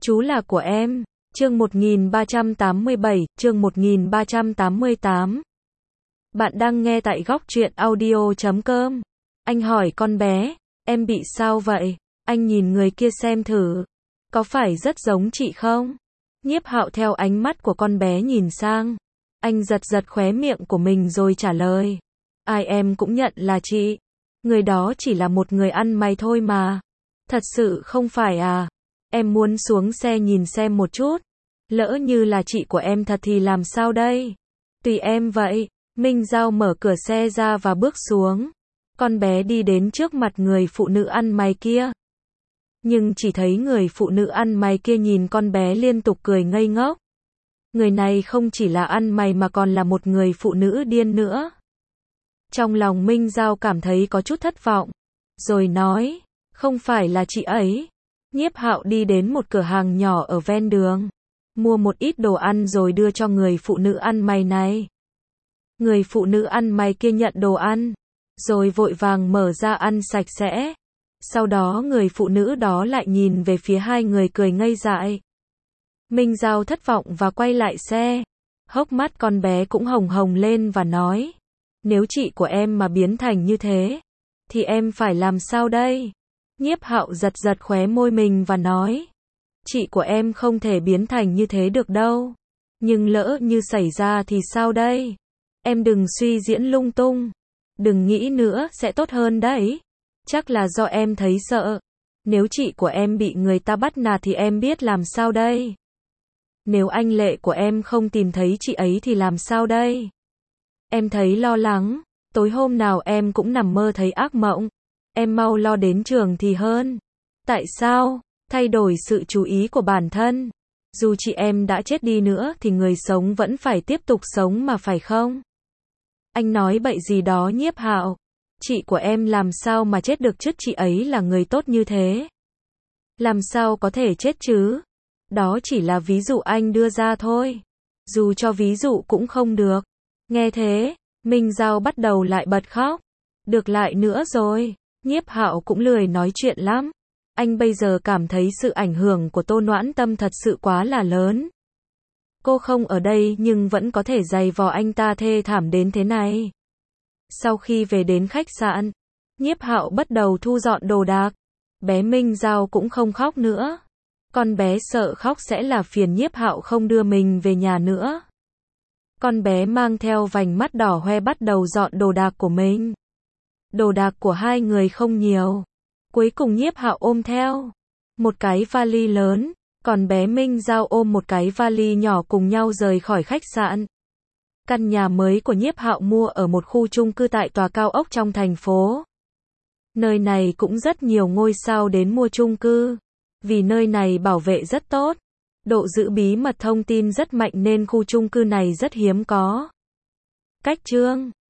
Chú là của em. Chương 1387, chương 1388. Bạn đang nghe tại góc truyện audio.com. Anh hỏi con bé, em bị sao vậy? Anh nhìn người kia xem thử. Có phải rất giống chị không? Nhiếp Hạo theo ánh mắt của con bé nhìn sang. Anh giật giật khóe miệng của mình rồi trả lời. Ai em cũng nhận là chị. Người đó chỉ là một người ăn mày thôi mà. Thật sự không phải à? Em muốn xuống xe nhìn xem một chút. Lỡ như là chị của em thật thì làm sao đây? Tùy em vậy. Minh Giao mở cửa xe ra và bước xuống. Con bé đi đến trước mặt người phụ nữ ăn mày kia. Nhưng chỉ thấy người phụ nữ ăn mày kia nhìn con bé liên tục cười ngây ngốc. Người này không chỉ là ăn mày mà còn là một người phụ nữ điên nữa. Trong lòng Minh Giao cảm thấy có chút thất vọng. Rồi nói, không phải là chị ấy. Nhiếp Hạo đi đến một cửa hàng nhỏ ở ven đường. Mua một ít đồ ăn rồi đưa cho người phụ nữ ăn mày này. Người phụ nữ ăn mày kia nhận đồ ăn. Rồi vội vàng mở ra ăn sạch sẽ. Sau đó người phụ nữ đó lại nhìn về phía hai người cười ngây dại. Minh Giao thất vọng và quay lại xe. Hốc mắt con bé cũng hồng hồng lên và nói. Nếu chị của em mà biến thành như thế, thì em phải làm sao đây? Nhiếp Hạo giật giật khóe môi mình và nói. Chị của em không thể biến thành như thế được đâu. Nhưng lỡ như xảy ra thì sao đây? Em đừng suy diễn lung tung. Đừng nghĩ nữa sẽ tốt hơn đấy. Chắc là do em thấy sợ. Nếu chị của em bị người ta bắt nạt thì em biết làm sao đây? Nếu anh Lệ của em không tìm thấy chị ấy thì làm sao đây? Em thấy lo lắng. Tối hôm nào em cũng nằm mơ thấy ác mộng. Em mau lo đến trường thì hơn. Tại sao? Thay đổi sự chú ý của bản thân. Dù chị em đã chết đi nữa thì người sống vẫn phải tiếp tục sống mà phải không? Anh nói bậy gì đó Nhiếp Hạo. Chị của em làm sao mà chết được chứ, chị ấy là người tốt như thế. Làm sao có thể chết chứ? Đó chỉ là ví dụ anh đưa ra thôi. Dù cho ví dụ cũng không được. Nghe thế, Minh Giao bắt đầu lại bật khóc. Được lại nữa rồi. Nhiếp Hạo cũng lười nói chuyện lắm. Anh bây giờ cảm thấy sự ảnh hưởng của Tô Noãn Tâm thật sự quá là lớn. Cô không ở đây nhưng vẫn có thể giày vò anh ta thê thảm đến thế này. Sau khi về đến khách sạn, Nhiếp Hạo bắt đầu thu dọn đồ đạc. Bé Minh Giao cũng không khóc nữa. Con bé sợ khóc sẽ là phiền Nhiếp Hạo không đưa mình về nhà nữa. Con bé mang theo vành mắt đỏ hoe bắt đầu dọn đồ đạc của mình. Đồ đạc của hai người không nhiều. Cuối cùng Nhiếp Hạo ôm theo một cái vali lớn, còn bé Minh Giao ôm một cái vali nhỏ cùng nhau rời khỏi khách sạn. Căn nhà mới của Nhiếp Hạo mua ở một khu chung cư tại tòa cao ốc trong thành phố. Nơi này cũng rất nhiều ngôi sao đến mua chung cư. Vì nơi này bảo vệ rất tốt. Độ giữ bí mật thông tin rất mạnh nên khu chung cư này rất hiếm có. Cách chương